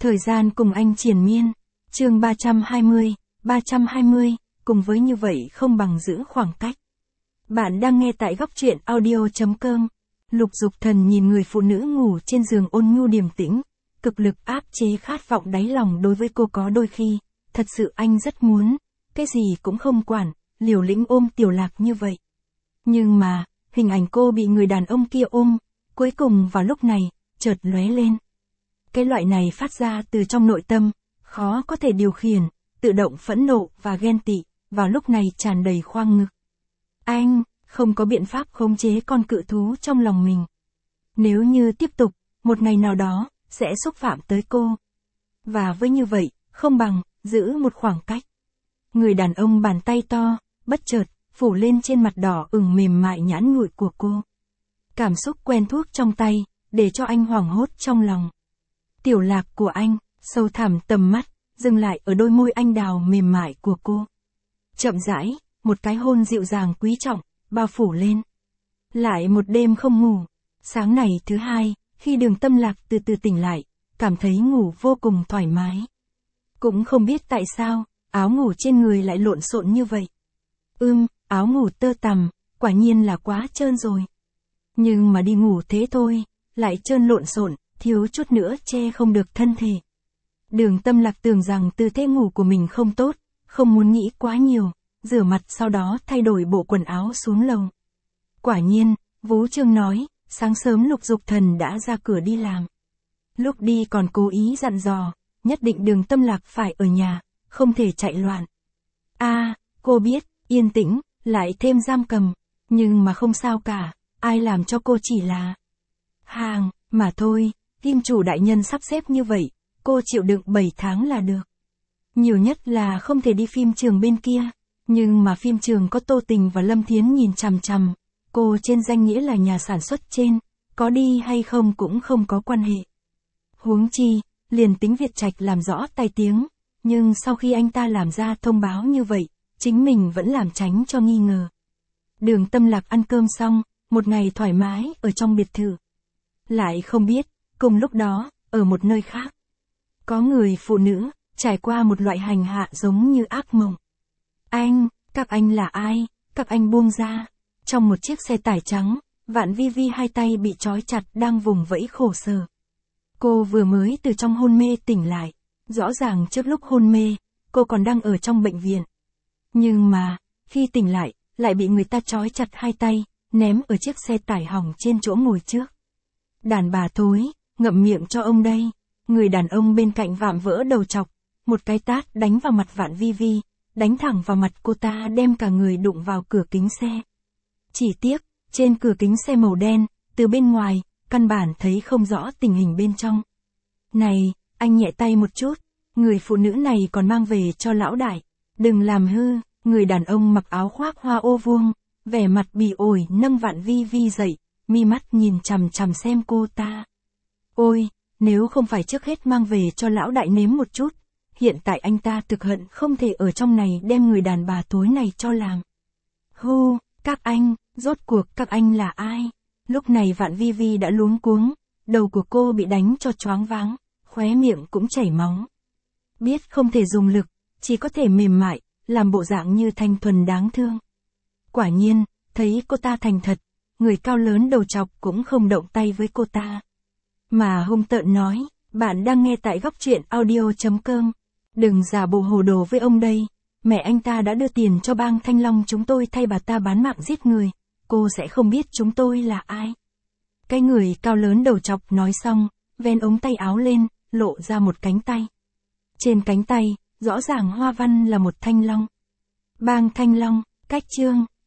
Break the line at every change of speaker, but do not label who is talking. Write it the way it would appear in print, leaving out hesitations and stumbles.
Thời gian cùng anh triền miên. Chương 320, cùng với như vậy không bằng giữ khoảng cách. Bạn đang nghe tại góc truyện audio.com. Lục Dục Thần nhìn người phụ nữ ngủ trên giường ôn nhu điềm tĩnh, cực lực áp chế khát vọng đáy lòng đối với cô. Có đôi khi, thật sự anh rất muốn, cái gì cũng không quản, liều lĩnh ôm Tiểu Lạc như vậy. Nhưng mà, hình ảnh cô bị người đàn ông kia ôm, cuối cùng vào lúc này, chợt lóe lên. Cái loại này phát ra từ trong nội tâm, khó có thể điều khiển, tự động phẫn nộ và ghen tị, vào lúc này tràn đầy khoang ngực. Anh, không có biện pháp khống chế con cự thú trong lòng mình. Nếu như tiếp tục, một ngày nào đó, sẽ xúc phạm tới cô. Và với như vậy, không bằng, giữ một khoảng cách. Người đàn ông bàn tay to, bất chợt, phủ lên trên mặt đỏ ửng mềm mại nhẵn nhụi của cô. Cảm xúc quen thuộc trong tay, để cho anh hoảng hốt trong lòng. Tiểu Lạc của anh, sâu thẳm tầm mắt, dừng lại ở đôi môi anh đào mềm mại của cô. Chậm rãi, một cái hôn dịu dàng quý trọng, bao phủ lên. Lại một đêm không ngủ. Sáng này thứ hai, khi Đường Tâm Lạc từ từ tỉnh lại, cảm thấy ngủ vô cùng thoải mái. Cũng không biết tại sao, áo ngủ trên người lại lộn xộn như vậy. Áo ngủ tơ tằm, quả nhiên là quá trơn rồi. Nhưng mà đi ngủ thế thôi, lại trơn lộn xộn, thiếu chút nữa che không được thân thể. Đường Tâm Lạc tưởng rằng tư thế ngủ của mình không tốt, không muốn nghĩ quá nhiều, rửa mặt sau đó thay đổi bộ quần áo xuống lầu. Quả nhiên, Vú Trương nói, sáng sớm Lục Dục Thần đã ra cửa đi làm. Lúc đi còn cố ý dặn dò, nhất định Đường Tâm Lạc phải ở nhà, không thể chạy loạn. Cô biết, yên tĩnh, lại thêm giam cầm, nhưng mà không sao cả, ai làm cho cô chỉ là hàng, mà thôi, kim chủ đại nhân sắp xếp như vậy, cô chịu đựng 7 tháng là được. Nhiều nhất là không thể đi phim trường bên kia, nhưng mà phim trường có Tô Tình và Lâm Thiến nhìn chằm chằm, cô trên danh nghĩa là nhà sản xuất trên, có đi hay không cũng không có quan hệ. Huống chi, liền tính Việt Trạch làm rõ tai tiếng, nhưng sau khi anh ta làm ra thông báo như vậy, chính mình vẫn làm tránh cho nghi ngờ. Đường Tâm Lạc ăn cơm xong, một ngày thoải mái ở trong biệt thự. Lại không biết, cùng lúc đó, ở một nơi khác, có người phụ nữ, trải qua một loại hành hạ giống như ác mộng. Các anh là ai? Các anh buông ra. Trong một chiếc xe tải trắng, Vạn Vi Vi hai tay bị trói chặt đang vùng vẫy khổ sở. Cô vừa mới từ trong hôn mê tỉnh lại. Rõ ràng trước lúc hôn mê, cô còn đang ở trong bệnh viện. Nhưng mà, khi tỉnh lại, lại bị người ta trói chặt hai tay, ném ở chiếc xe tải hỏng trên chỗ ngồi trước. Đàn bà thối, ngậm miệng cho ông đây. Người đàn ông bên cạnh vạm vỡ đầu chọc, một cái tát đánh vào mặt Vạn Vi Vi, đánh thẳng vào mặt cô ta đem cả người đụng vào cửa kính xe. Chỉ tiếc, trên cửa kính xe màu đen, từ bên ngoài, căn bản thấy không rõ tình hình bên trong. Này, anh nhẹ tay một chút, người phụ nữ này còn mang về cho lão đại, đừng làm hư. Người đàn ông mặc áo khoác hoa ô vuông, vẻ mặt bỉ ổi nâng Vạn Vi Vi dậy, mi mắt nhìn chằm chằm xem cô ta. Ôi, nếu không phải trước hết mang về cho lão đại nếm một chút, hiện tại anh ta thực hận không thể ở trong này đem người đàn bà thối này cho làm. Các anh, rốt cuộc các anh là ai? Lúc này Vạn Vi Vi đã luống cuống, đầu của cô bị đánh cho choáng váng, khóe miệng cũng chảy máu. Biết không thể dùng lực, chỉ có thể mềm mại, làm bộ dạng như thanh thuần đáng thương. Quả nhiên, thấy cô ta thành thật, người cao lớn đầu chọc cũng không động tay với cô ta. Mà hung tợn nói, bạn đang nghe tại góc truyện audio.com. Đừng giả bộ hồ đồ với ông đây, mẹ anh ta đã đưa tiền cho bang Thanh Long chúng tôi thay bà ta bán mạng giết người, cô sẽ không biết chúng tôi là ai. Cái người cao lớn đầu chọc nói xong, ven ống tay áo lên, lộ ra một cánh tay. Trên cánh tay, rõ ràng hoa văn là một thanh long. Bang Thanh Long, cách chương,